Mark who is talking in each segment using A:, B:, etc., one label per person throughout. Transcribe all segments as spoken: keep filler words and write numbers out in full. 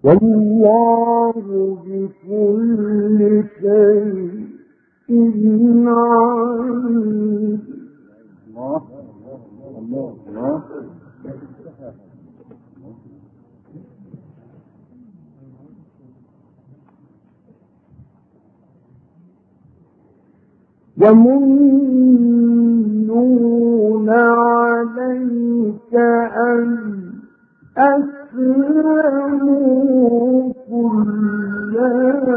A: والله بكل شيء عليم. الله الله الله. يمنون عليك أن أسلموا قل لا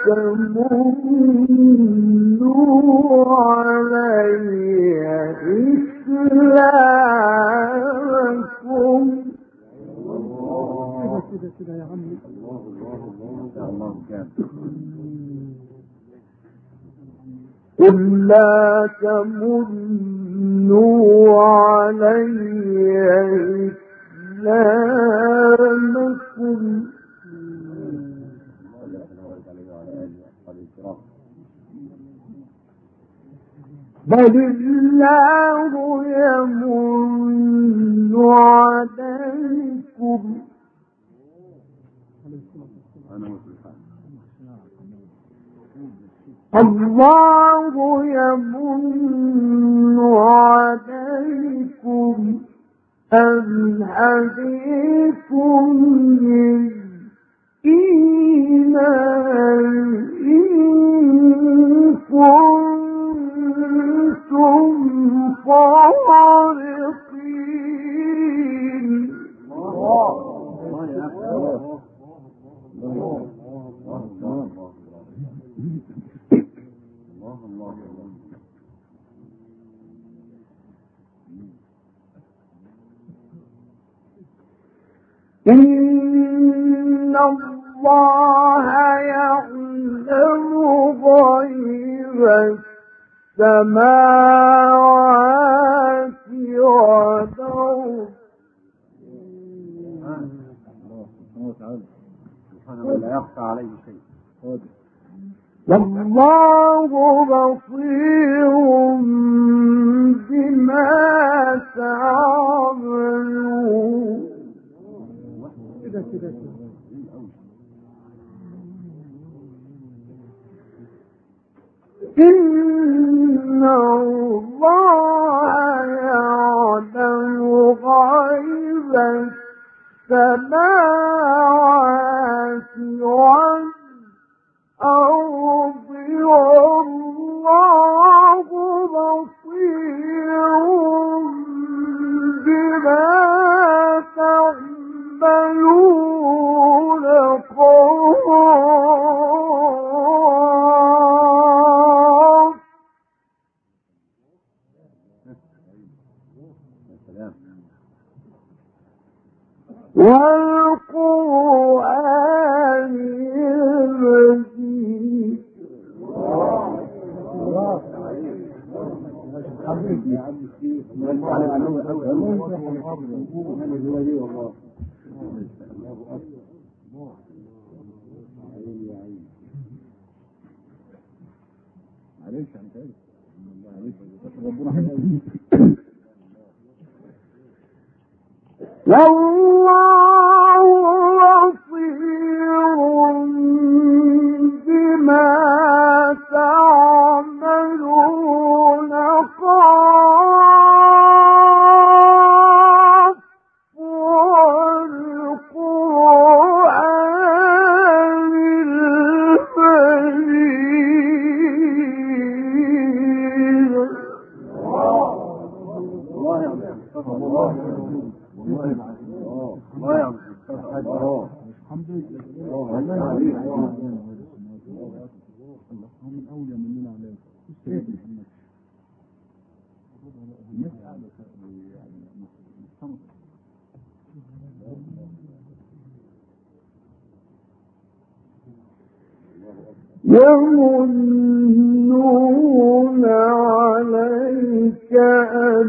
A: تمنوا علي إسلامكم. كده كده يا عمي. الله الله الله كان. قل لا تمنوا علي إسلامكم بل الله يمن عليكم. الله يمن عليكم أن هديكم للإيمان إن كنتم صادقين. إن الله يعلم غيب السماوات والأرض. سبحانه لا يخفى عليه شيء. والله بصير بما تعملون. إن الله يعلم غيب السماوات والأرض والله بصير بما تعملون. والقرآن المجيد. والله بصير بما تعملون. قاف والقرآن المجيد. الله يعلم. الله يعلم. الله يعلم. الحمد لله. الله عليك. من أولى مننا عليك. يمنون عليك أن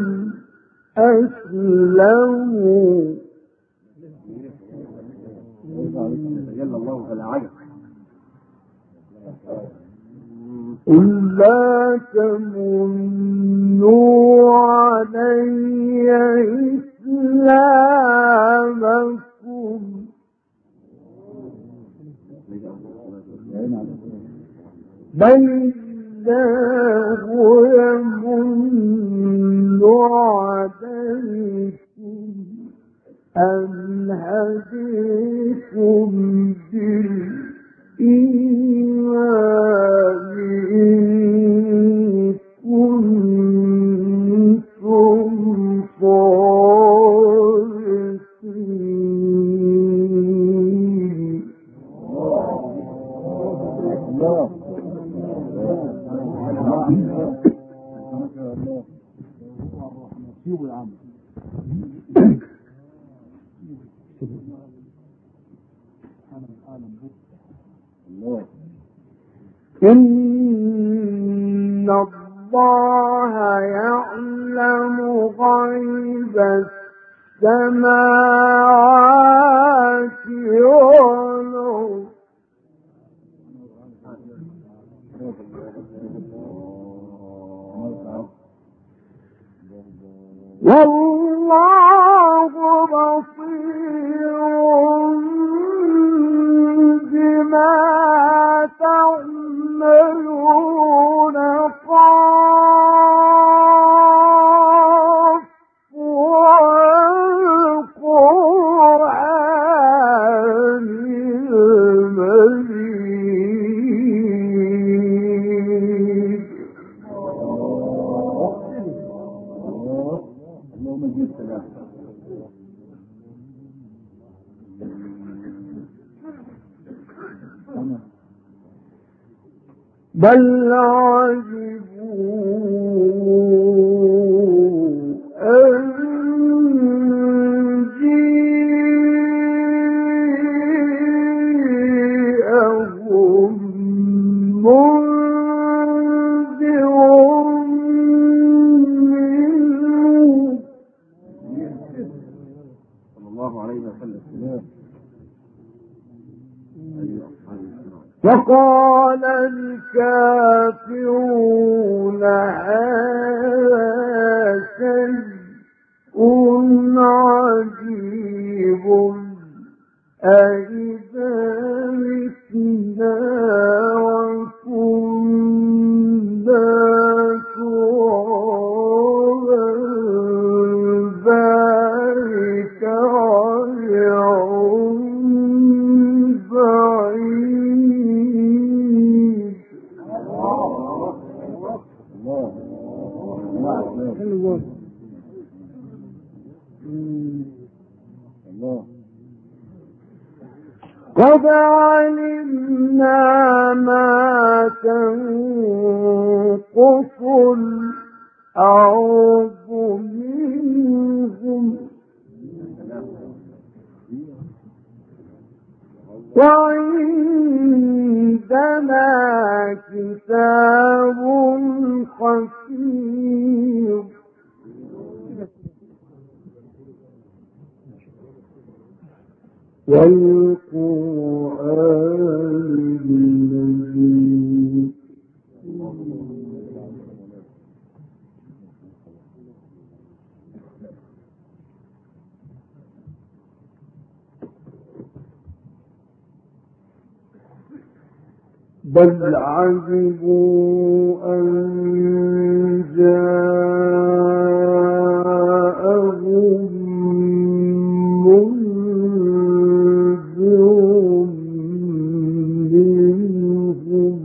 A: أسلموا يلا الله فلا عجب. قل لا تمنوا علي إسلامكم
B: بل الله يمن عليكم أن هديكم بالإيمان إن كنتم صادقين. إن الله يعلم غيب السماوات والأرض والله بصير بما تعملون. قاف والقرآن المجيد. بل عجبوا أن جيءهم منذر منهم
A: صلى الله عليه وسلم.
B: وقال الكافرون هذا شيء عجيب أإذا متنا وكنا ترابا ذلك رجع بعيد. قد علمنا ما تنقص الأرض منهم وعندنا كتاب حفيظ. والقرآن المجيد. بل عجبوا أن جاءهم منذر منهم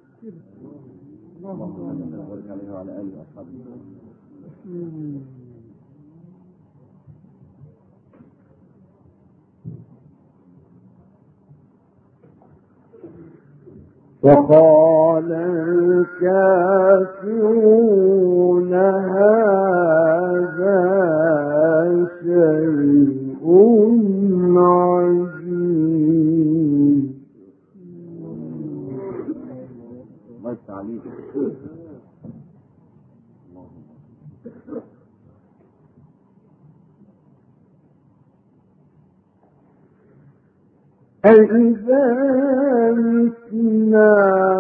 B: وقال الكافرون هذا شيء عجيب. أإذا متنا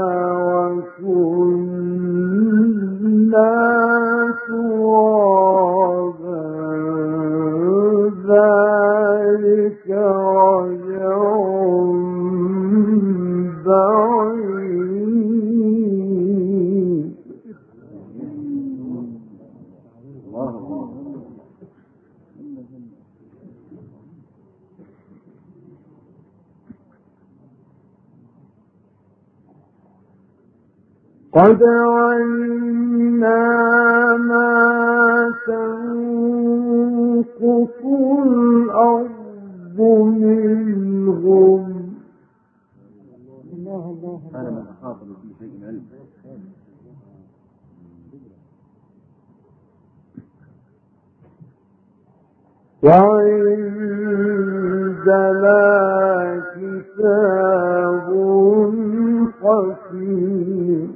B: وكنا ترابا ذلك رجع قد علمنا ما تنقص الأرض منهم
A: أنا من أخاف في شيء علم
B: وعندنا كتاب حكيم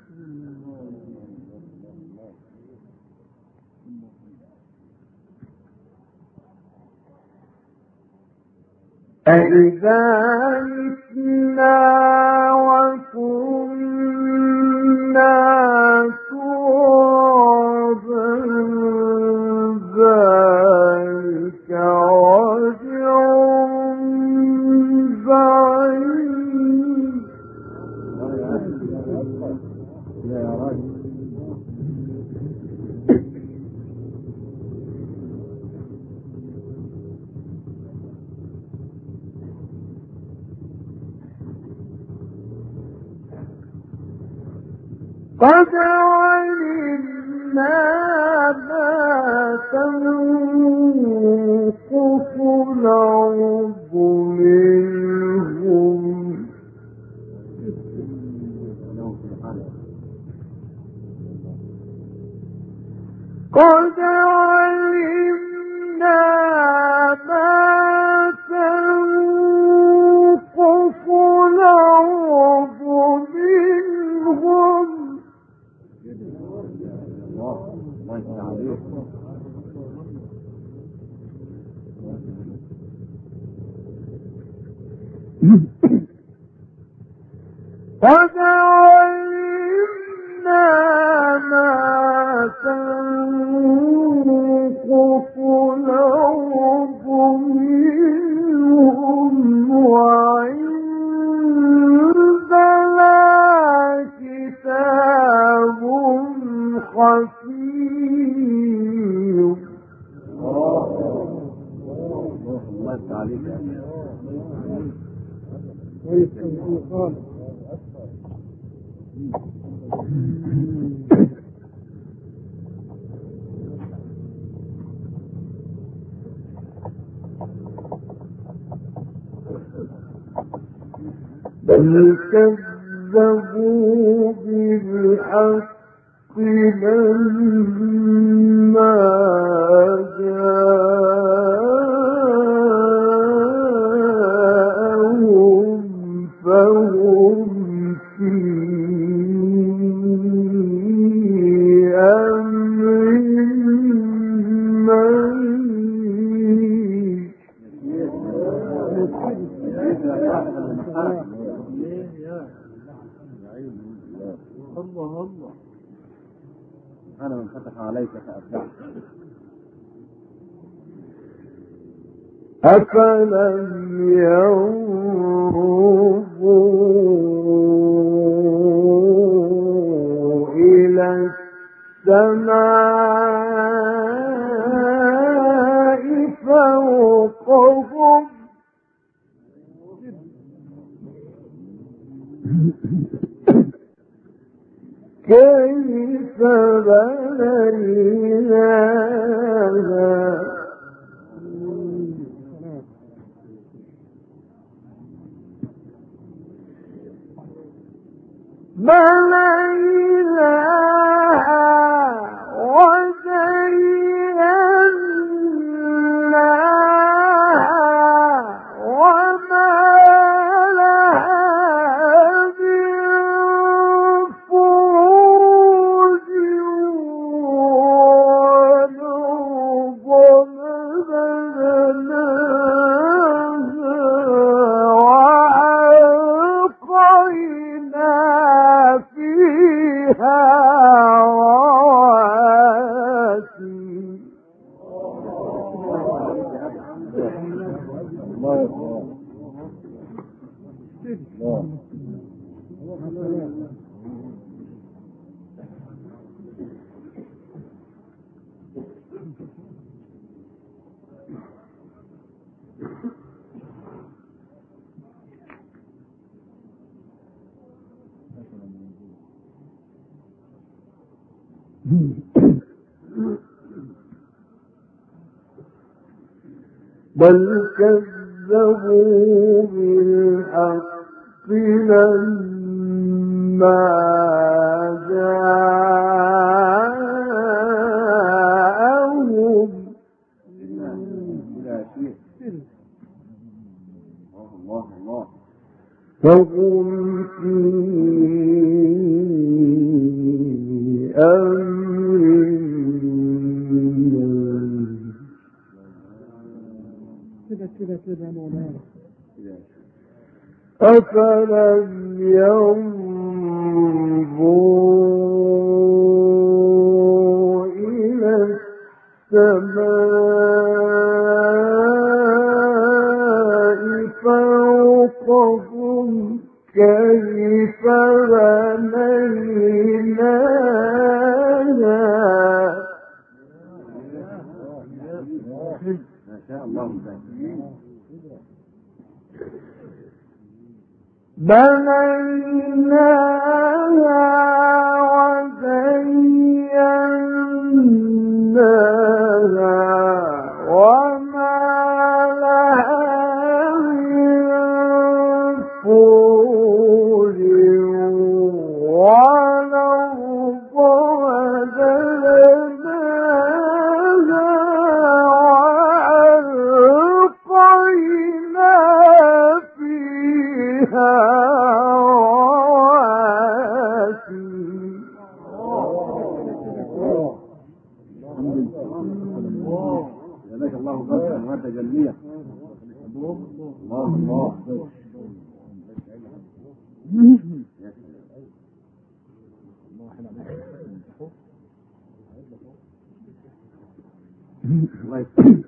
B: أإذا متنا وكنا ترابا ذلك رجع بعيد.
A: يا راجل
B: قد علمنا ما تنقص الأرض منهم قد علمنا ما تنقص الأرض منهم
A: الله يستعيذ
B: قد علمنا ما تنقص الأرض منهم وعندنا كتاب حكيم.
A: الله يستعيذ
B: بل كذبوا بالحق لما جاءهم فهم في أمر مريض.
A: الله الله أنا من فتح عليك فأبدعت.
B: أفلم ينظروا إلى السماء فوقهم كيف بنيناها بنيناها وزيناها وما بل كذبوا بالحق لما جاءهم
A: الله الله
B: فهم في أمر
C: كده كده كده مولانا.
B: أفلم ينظروا إلى السماء فوقهم كيف بنيناها
A: ما شاء الله
B: بنيناها وزيناها وما لها من فروج والأرض مددناها وألقينا فيها
A: جزاك الله خيرا وانت جميع. الله الله الله يسلمك.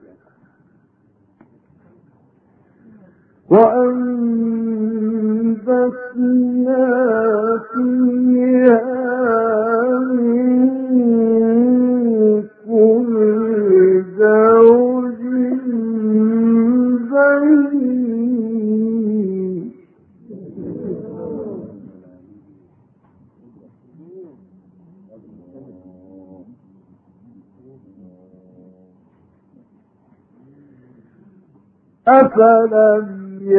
B: وأنبتنا فيها من كل زوج بهيج أفلم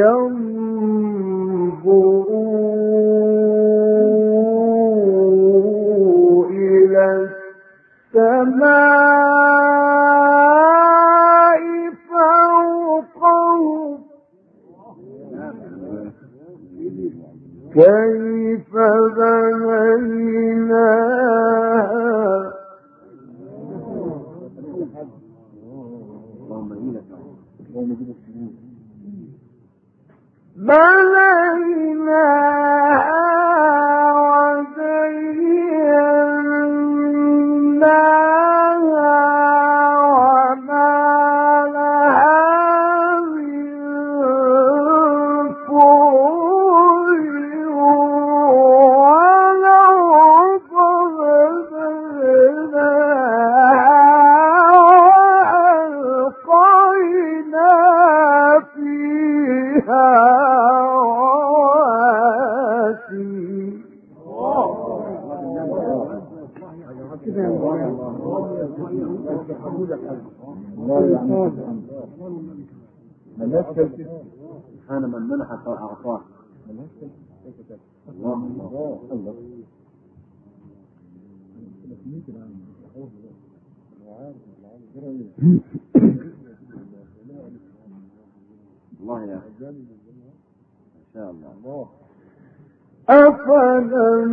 B: ينظروا إلى السماء فوقهم كيف بنيناها
A: اللهم إنك اللهم جل السجود
B: بنيناها وزيناها وما لها من فروج والأرض مددناها وألقينا فيها
A: سبحان من منحك وأعطاك. الله الله الله يا أخي ما شاء الله.
B: أفلم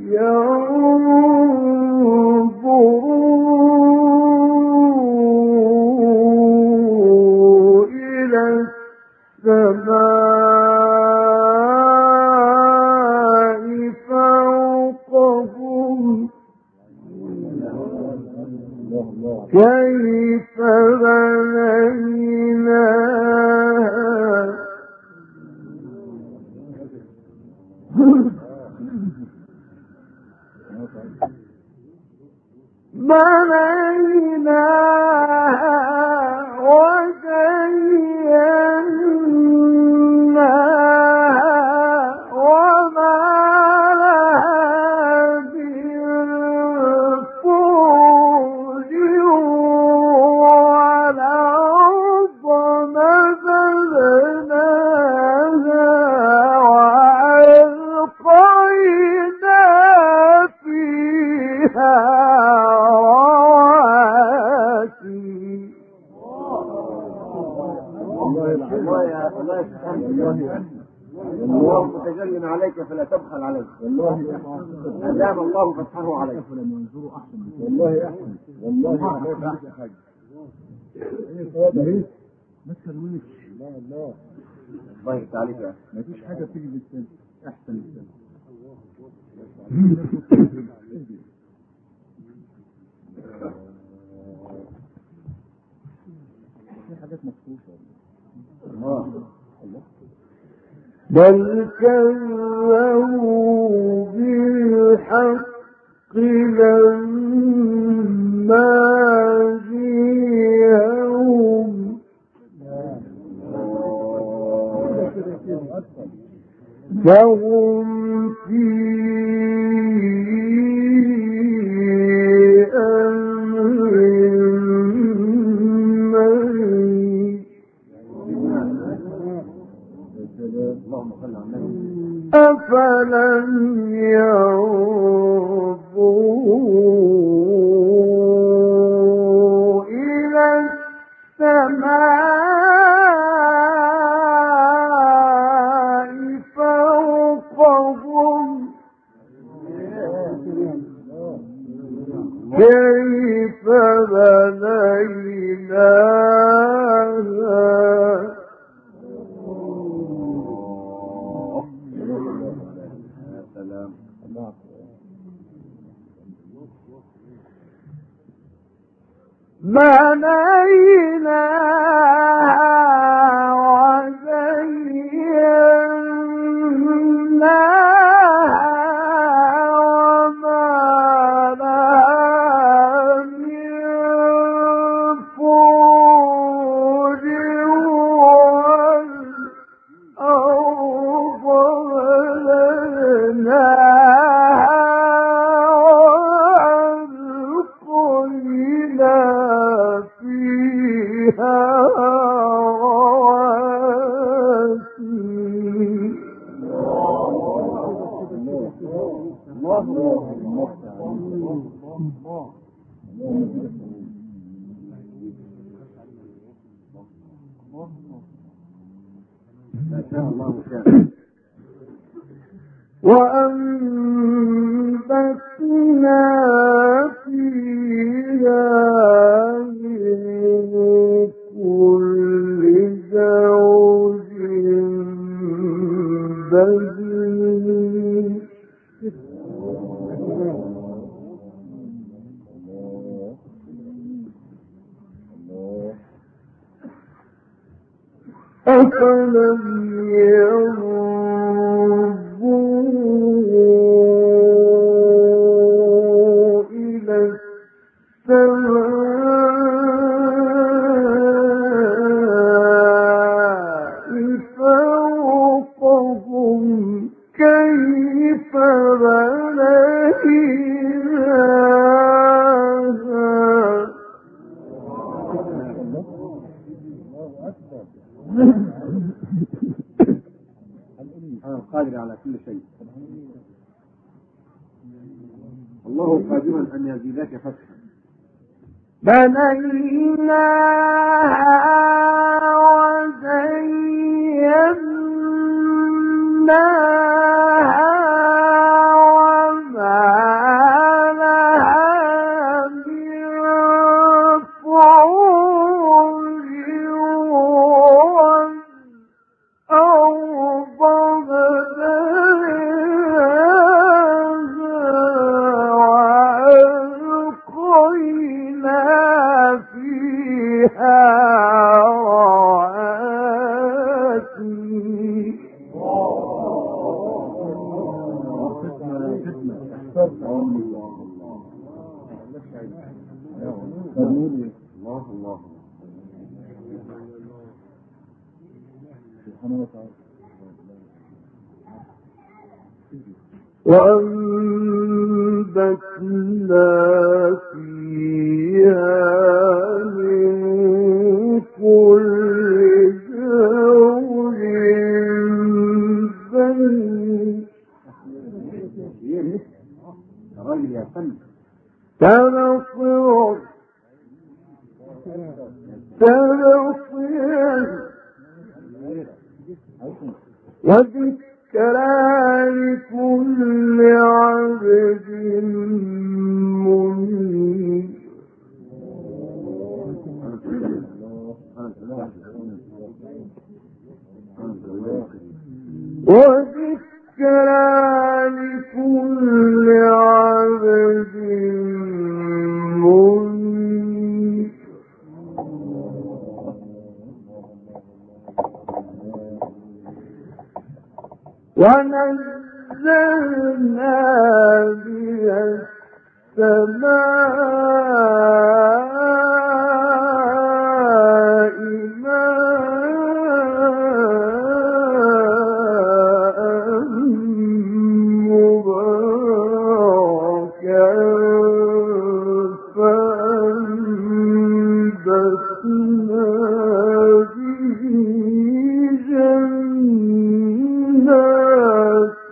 B: ينظروا إلى السماء فوقهم كيف بنيناها بنيناها وزيناها وما لها من فروج
A: الله متجل عليك فلا تبخل عليك. والله أدام الله فتحه عليك. والله أحسن. والله أحسن. ايه ما تسويش. لا لا الله يفتح عليك يا اخي. ما فيش حاجه تيجي بالسن احسن السن. في حاجات مخصوصه. الله الله
B: بل كذبوا بالحق لما جاءهم فهم في أمر مريض. أفلم ينظروا إلى السماء فوقهم كيف بنيناها بنيناها وزيناها وما لها من فروج والأرض بنيناها وألقينا فيها رواسي. وأنبتنا فيها من كل زوج بهيج. أفلم ينظروا إلى السماء فوقهم كيف بنيناها
A: قادر على كل شيء. الله قادر أن يزيدك فتحا.
B: بنيناها وزيناها وما لها من فروج والأرض فيها رواسي.
A: الله الله
B: وأنبتنا فيها من كل زوج بهيج.
A: راجل يا فندم
B: تنصر تنصر وذكر لكل عبد منيب وذكرى لكل عبد منيب ونزلنا من السماء ماء مباركا فأنبتنا به جنات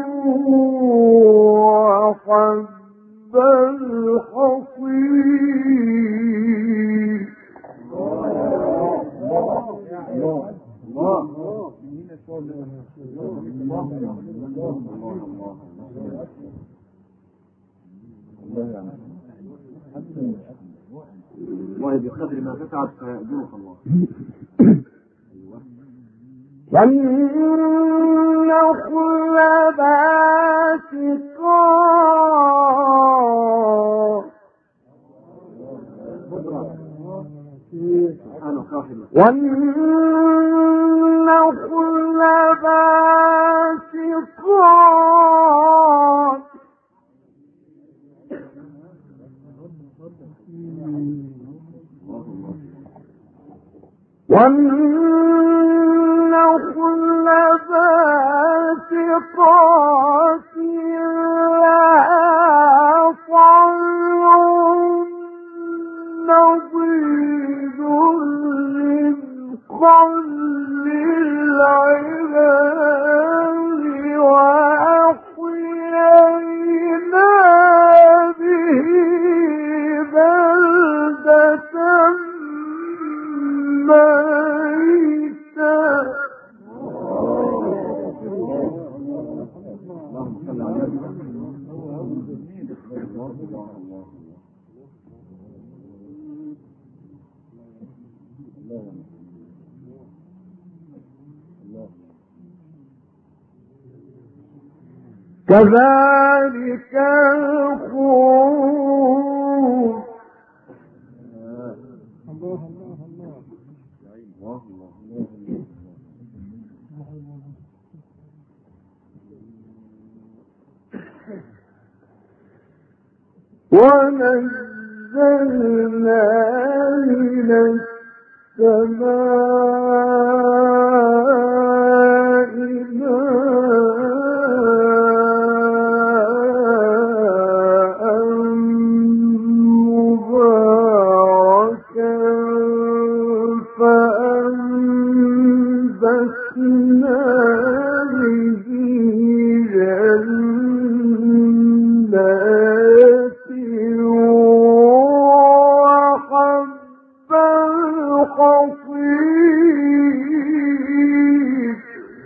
B: وحب الحصيد
A: والله بقدر ما تتعب فيأجرك الله.
B: والنخل باسقات والنخل باسقات والنخل باسقات لها طلع نضيد رزقا للعباد وأحيينا به بلدة ميتا كذلك الخروج ونزلنا من السماء ماء مباركا فأنبتنا به جنات وحب الحصيد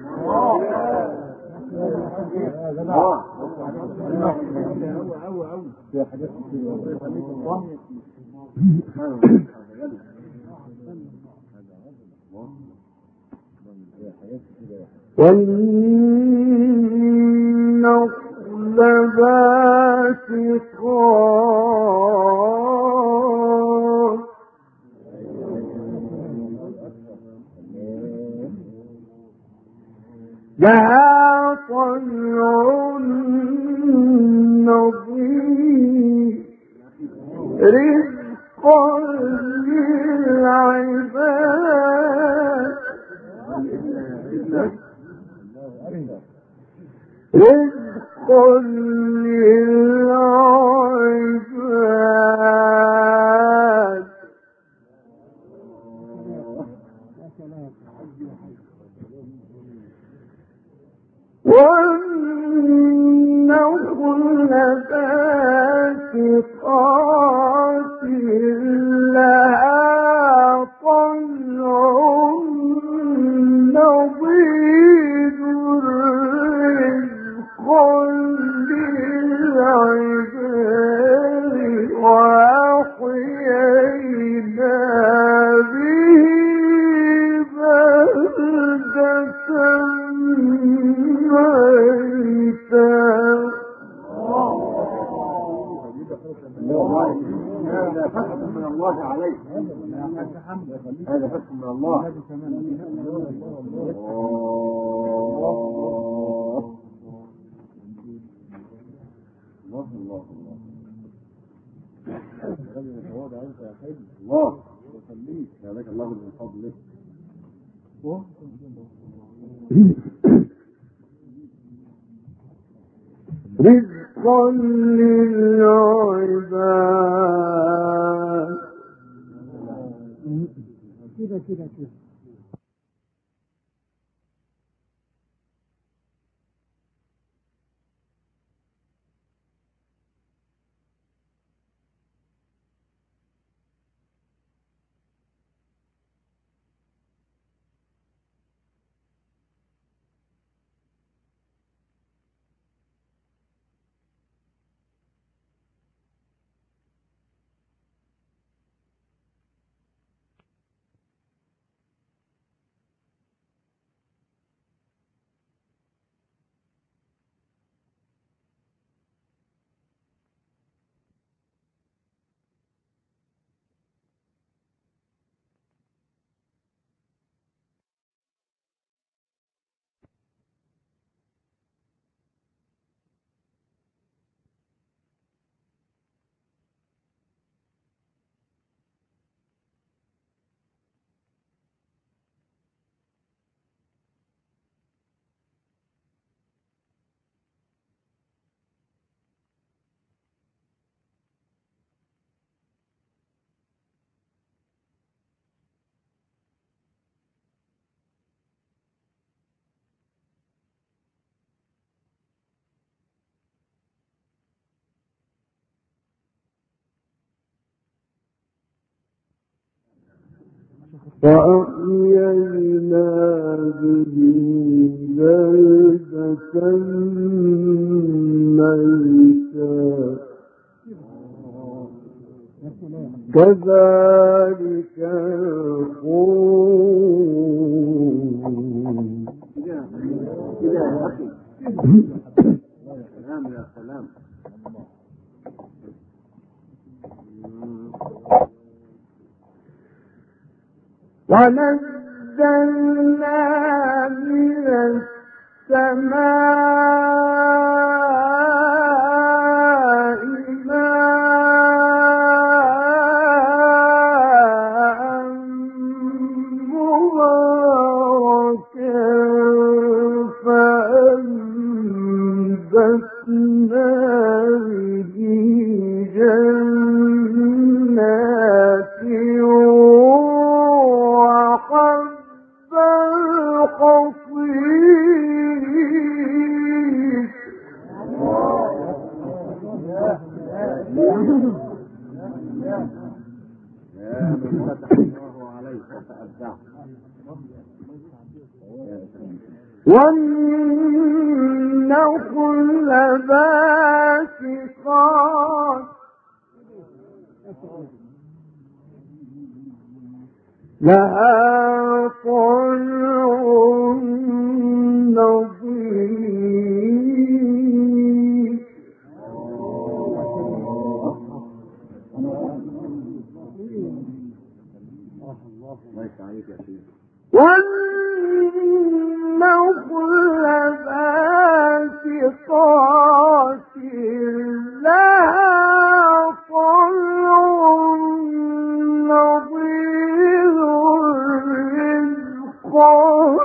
B: والنخل باسقات لها طلع نضيد رزقا للعباد رزقا للعباد والنخل باسقات لها طلع نضيد
A: الله عليك. هذا فتح من الله. الله الله الله يخليك. هذاك الله من فضله.
B: رزقا للعباد.
C: كده كده كده.
B: وأحيينا به بلدة ميتا كذلك الخروج.
A: يا أخي سلام يا سلام.
B: ونزلنا من السماء ماء مباركا فأنبتنا به جنات والنخل باسقات لها طلع نضيد والنخل باسقات لها طلع نضيد رزقا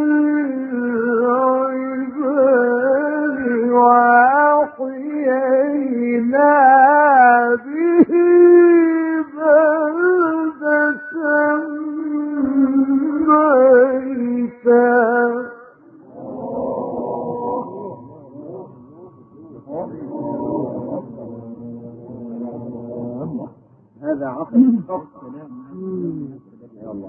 B: للعباد وأحيينا به بلدة ميتا.
A: هذا عقل الصف. يا الله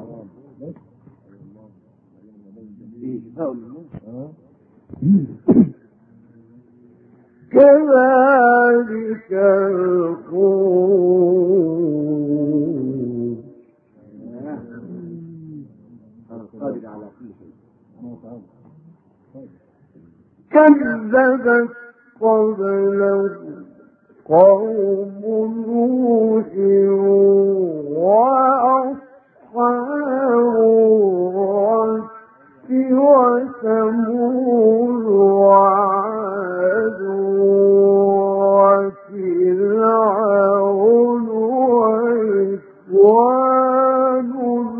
B: كذلك الخروج.
A: قادر على كل شيء.
B: كذبت قبلهم قوم نوح وأصحاب الرس وثمود وعاد وفرعون وإخوان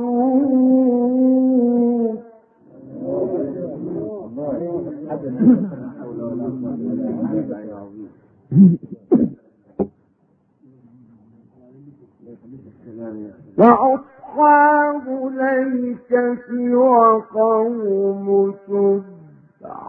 B: لوط وأصحاب الأيكة وقوم تبع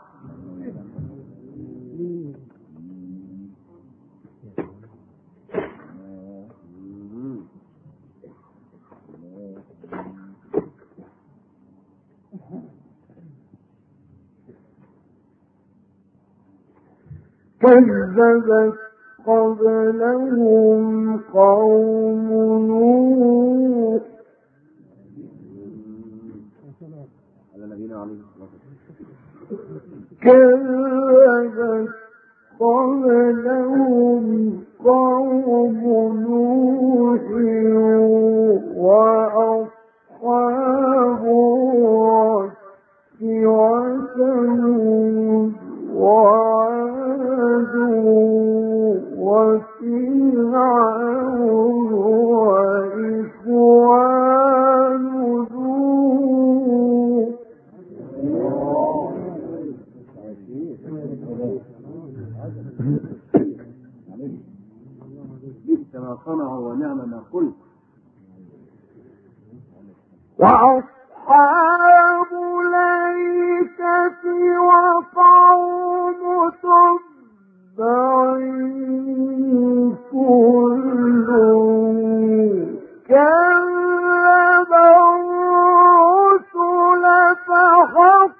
B: كذبت قبلهم قوم نوح كذبت قبلهم قوم نوح وأصحاب الرس وثمود وعاد وفرعون وإخوان لوط
A: بئس ما صنعوا ونعم ما قلت.
B: وأصحاب الأيكة وقوم تبع كل كذب الرسل فحق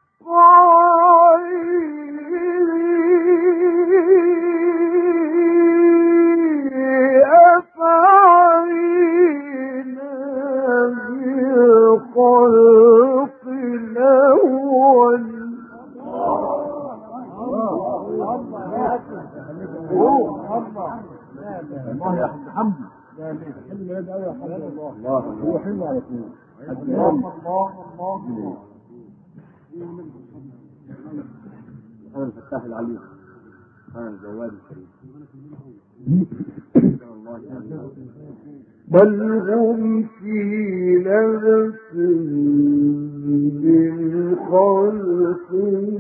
B: خلق الأول
A: الله يا حمد حلو يا دعوة حمد الله هو حلو على طول الله الله الله أنا الفتاح العليم أنا الجواد الكريم
B: بل هم في لبس من خلق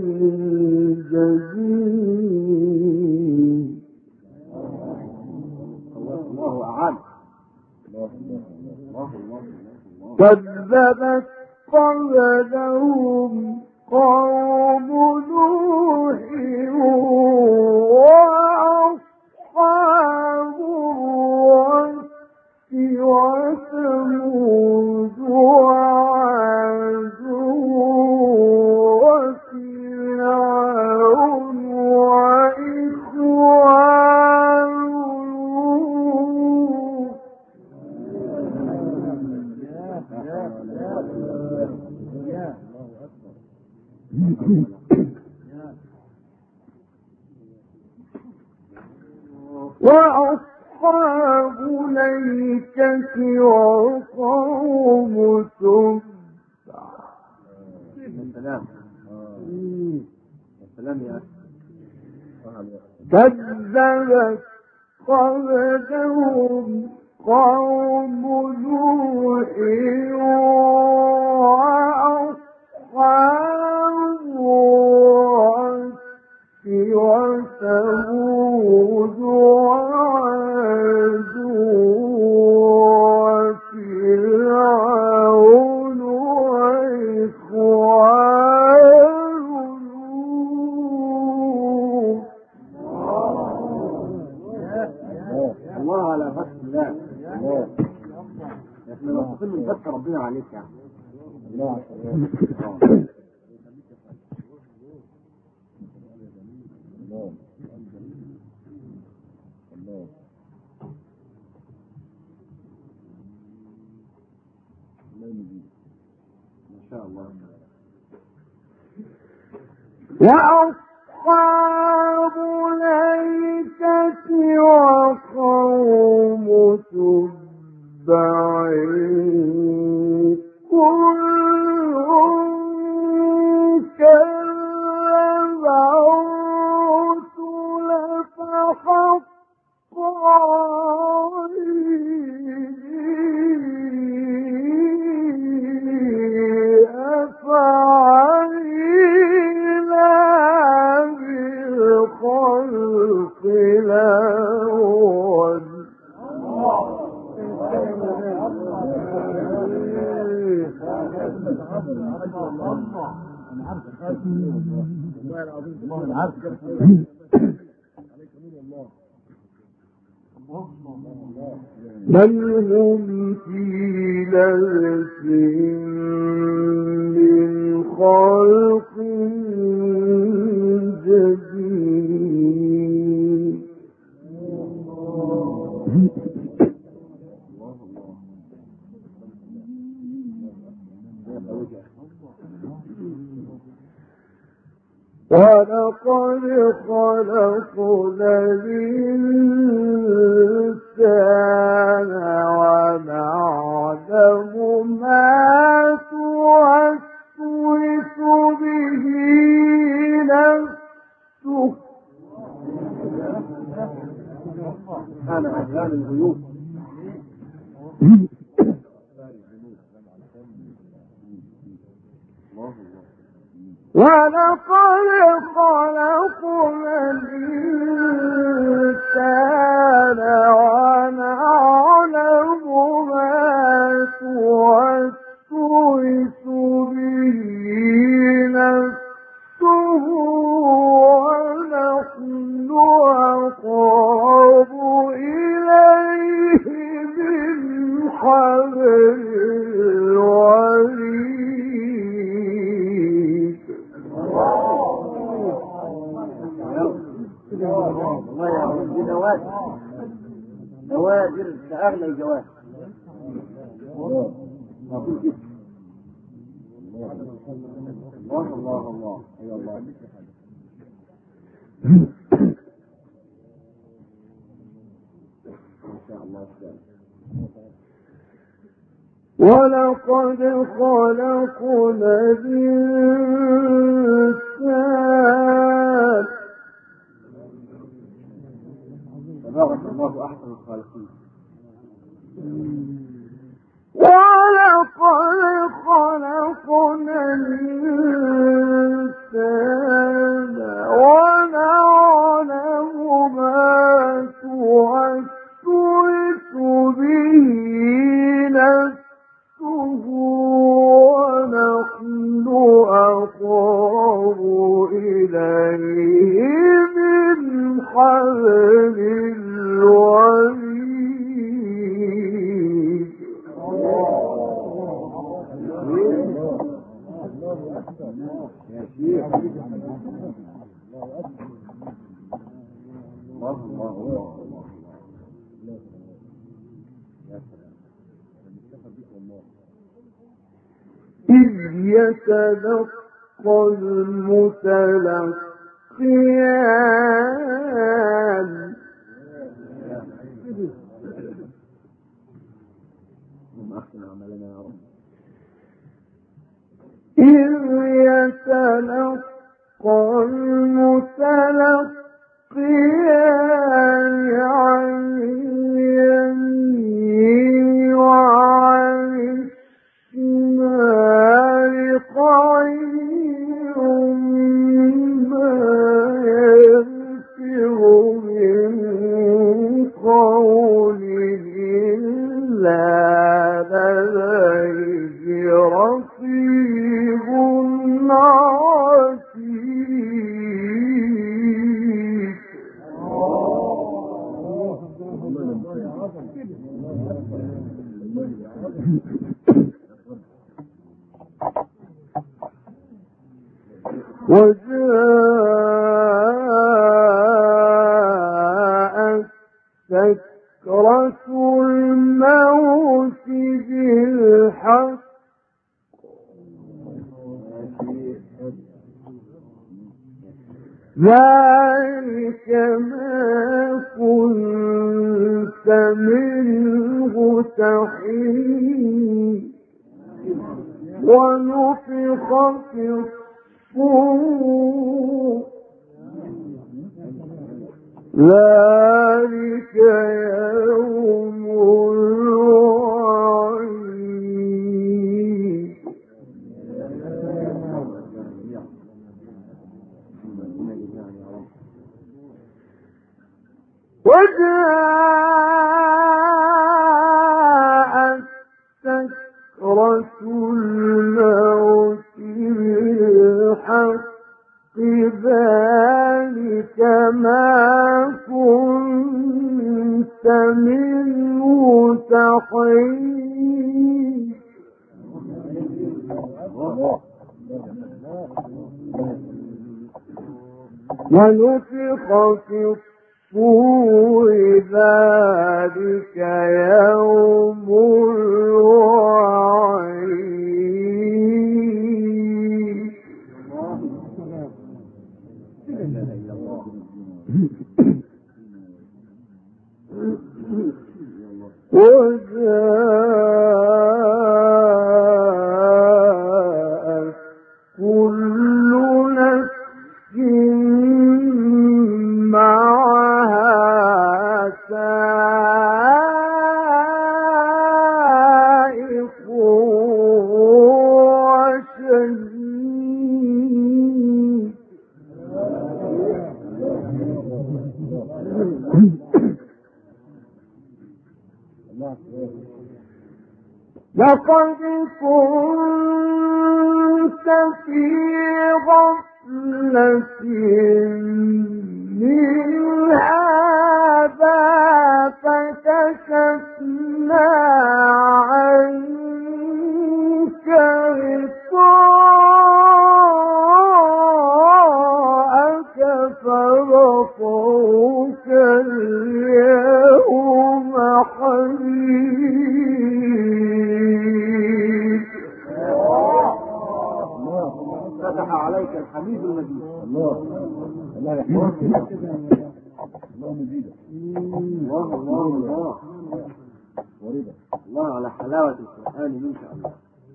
B: جديد
A: الله أعان
B: كذبت قبلهم قوم نوح وأصحاب الرس وثمود وعاد وفرعون وإخوان وأصحاب الأيكة وقوم تبع.
A: السلام السلام يا
B: كذبت قبلهم قوم نوح وأصحاب الرس وثمود وعاد وفرعون وإخوان لوط.
A: الله على فتح الله. احنا مبسوطين من فتح ربنا عليك يعني. الله ما شاء الله.
B: وأصحاب أصحاب الأيكة وقوم تبع كل كذب الرسل فحق بل هم في لبس من خلق جديد ولقد خلقنا الإنسان ونعلم ما توسوس به نفسه
A: أنا أهلان الغيوب
B: ولقد خلقنا الإنسان ونعلم ما توسوس به نفسه ونحن أقرب إليه من حبل الوريد.
A: الله يا رب دي نوادر نوادر كأغلى الجواهر الله الله الله أي الله ما شاء الله
B: ولقد خلقنا الإنسان
A: تبارك الله أحسن الخالقين
B: ولقد خلقنا الإنسان ونعلم ما توسوس به نفسه ونحن أقرب إليه من حبل الوريد.
A: يا شيخ الله الله الله الله يا سلام
B: إذ يتلقى المتلقيان
A: اللهم أحسن عملنا يا رب.
B: إذ يتلقى المتلقيان عن اليمين وعن الشمال قعيد ما يلفظ من قول إلا لديه رقيب عتيد. وجاءت سكرة الموت بالحق ذلك ما كنت منه تحيد ونفخ في الصور ذلك يوم الوعيد وجاءت سكرة الموت بالحق ذلك ما كنت منه تحيد ونفخ في الصور ذلك يوم الوعيد وجاءت كل نفس معها سائق وشهيد لقد كنت في غفلة من هذا فكشفنا عنك غطاءك فبصرك اليوم حديد
A: فتح عليك الحميد المجيد. الله الله يحفظك. الله مجيدك. الله الله الله ورضا الله على حلاوة القرآن إن شاء الله.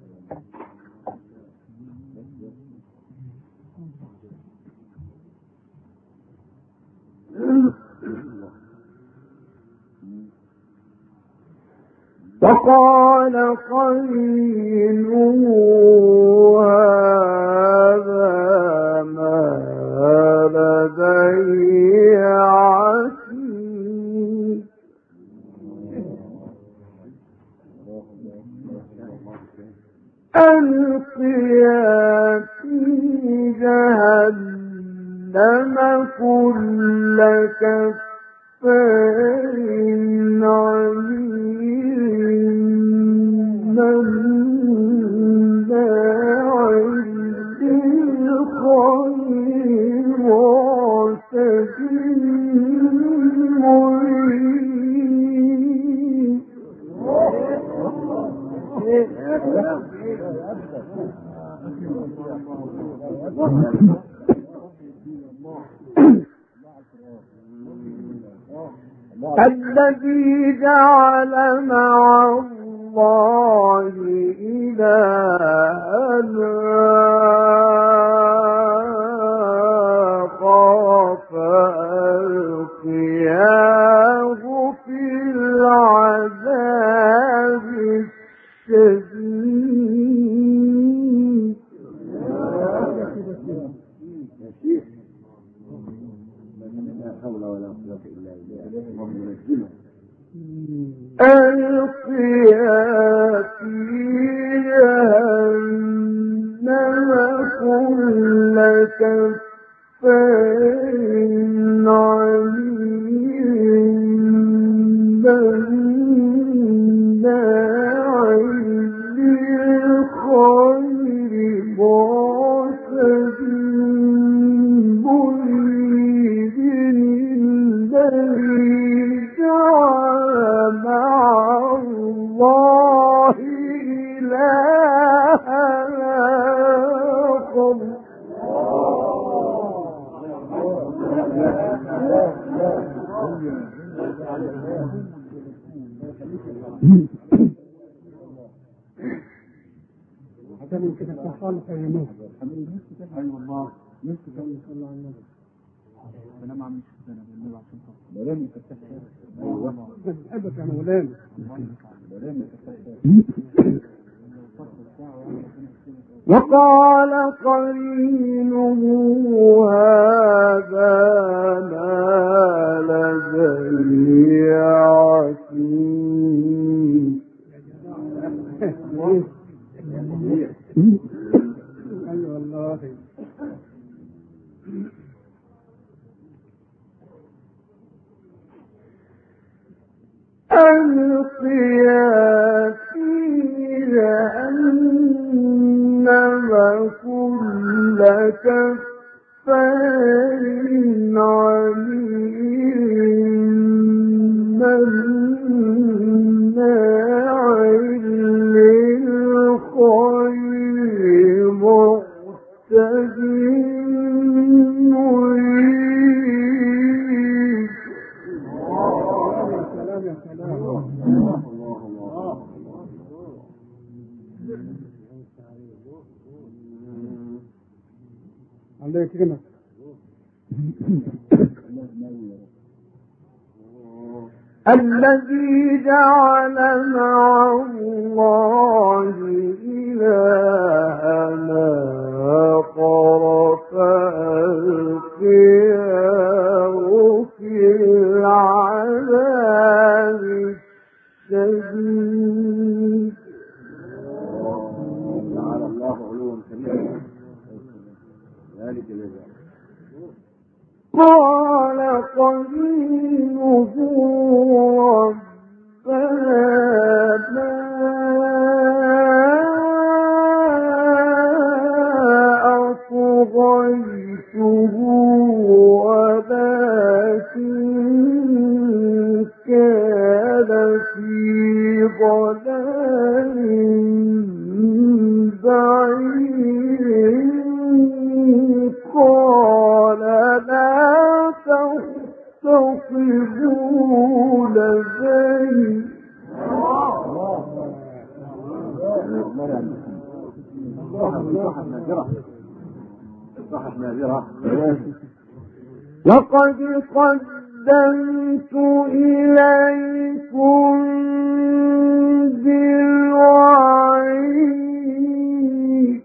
B: وقال قرينه هذا ما لدي عتيد ألقيا في جهنم كل كفار عنيد مناع للخير معتد مريب الذي جعل مع الله إلها آخر فألقياه في العذاب الشديد
A: لا حول ولا قوة إلا بالله.
B: ألقيا في جهنم كل كفار عنيد مناع للخير معتد مريب الذي جعل مع الله إلها آخر
C: حتى من كده تحصل في الناس.
A: ايوه والله
C: نفسي كان يصلي على النبي.
A: انا ما عملتش انا بالنبي عشان خاطر ولم يكتفى. ايوه
C: بحبك يا مولانا.
A: ولم يكتفى.
B: وقال قرينه هذا ما لدي عتيد.
C: ايوه والله.
B: ألقيا في جهنم كل كفار عنيد مناع للخير معتد مريب.
C: سلام يا سلام. الله يكرمك.
B: الذي جعل مع الله إلهنا آخر فألقياه في العذاب الشديد.
A: تعالى الله علوا كبيرا ذلك الجزاء.
B: قال قرينه ربنا ما أطغيته ولكن كان في ضلال بعيد. قال لا تختصموا لدي. لقد قدمت إليكم بالوعيد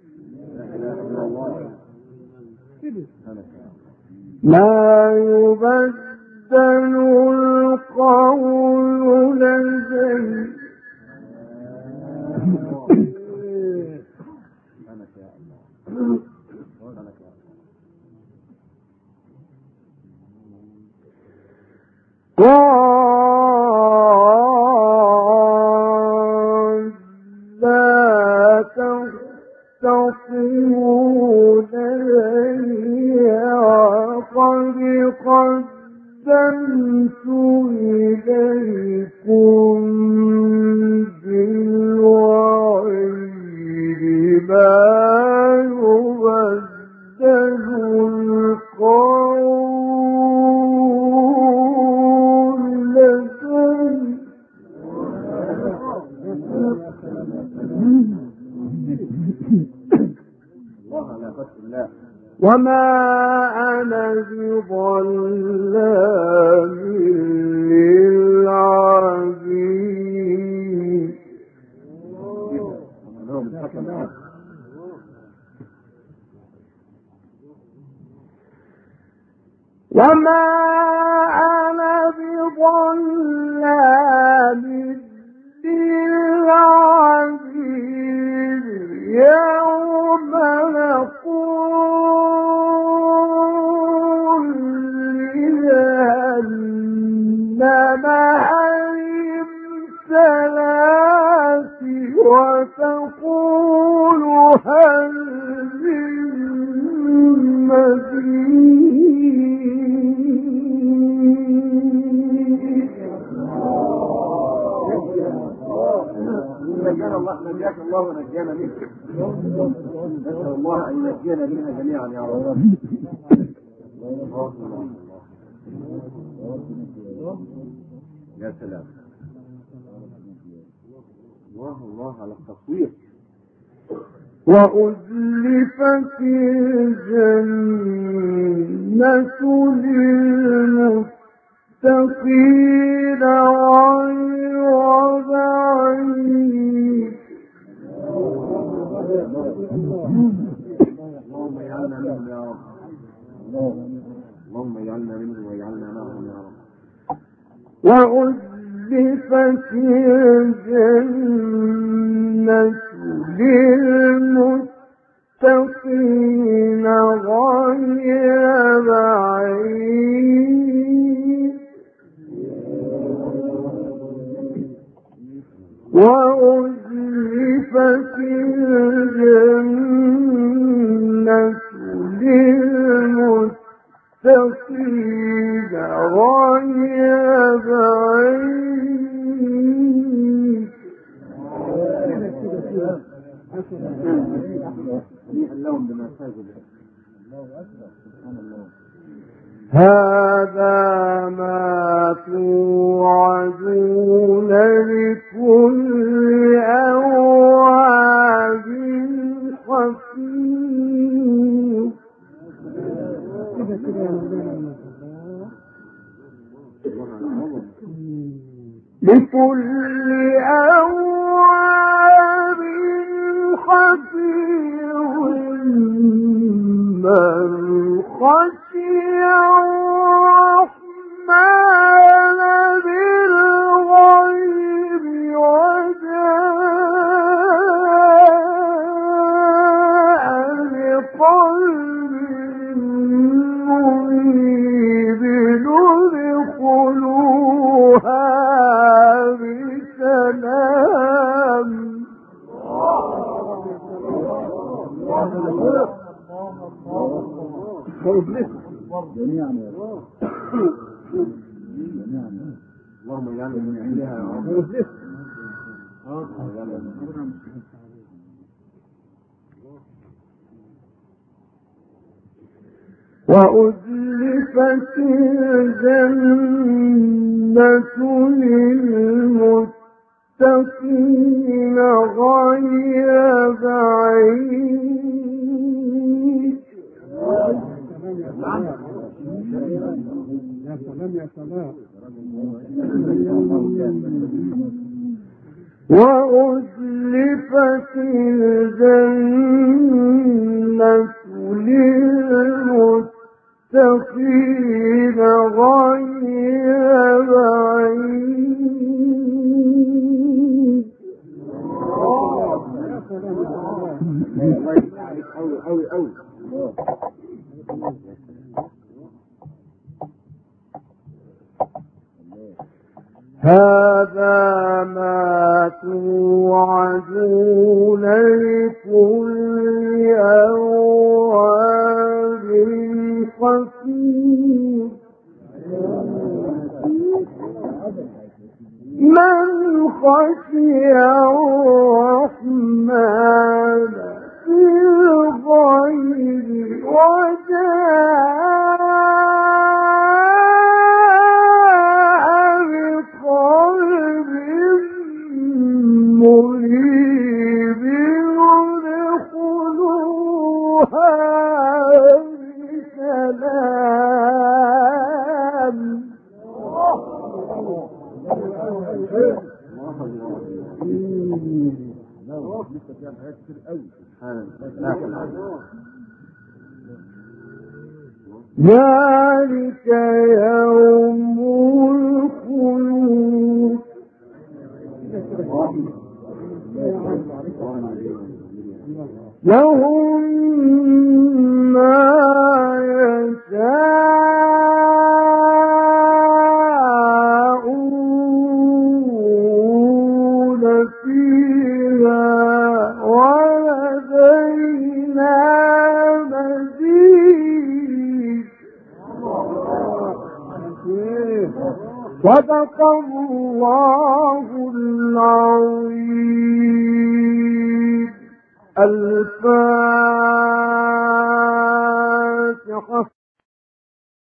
B: ما يبدل القول لدي. قال لا تختصموا لدي وقد قدمت إليكم بالوعيد ما يبدل القول لدي. وما أنا بظلام للعبيد. وما أنا بظلام للعبيد. يوم نقول لجهنم هل امتلأت وتقول هل من مزيد.
A: نجانا الله نجاك الله ونجانا منك. نسأل الله أن ينجينا منها جميعا يا رب. يا سلام. الله الله على التصوير.
B: وأزلفت الجنة للمتقين غير بعيد.
A: اللهم اجعلنا منهم يا رب. اللهم اجعلنا منهم واجعلنا معهم يا رب.
B: وأزلفت الجنة للمتقين غير بعيد. وأزلفت الجنة للمتقين غير بعيد.
A: اللهم بما ساجد. الله أكبر. سبحان الله.
B: هذا ما توعدون لكل أواب حفيظ. لكل أواب حفيظ من خشي الرحمن بالغيب وجاء بقلب منيب ادخلوها بسلام.
A: جميعا يا رب. اللهم اجعلنا من اهلها يا رب.
B: وأزلفت الجنة للمتقين غير بعيد.
C: يا سلام يا سلام.
B: وأزلفت الجنة للمتقين غير بعيد.
A: أوي أوي أوي.
B: هذا ما توعدون لكل أواب حفيظ. من خشي الرحمن بالغيب وجاء بقلب منيب ادخلوها بسلام. ذلك يوم الخلود. لهم ما يشاءون فيها ولدينا مزيد. صدق الله العظيم. الفاتحة.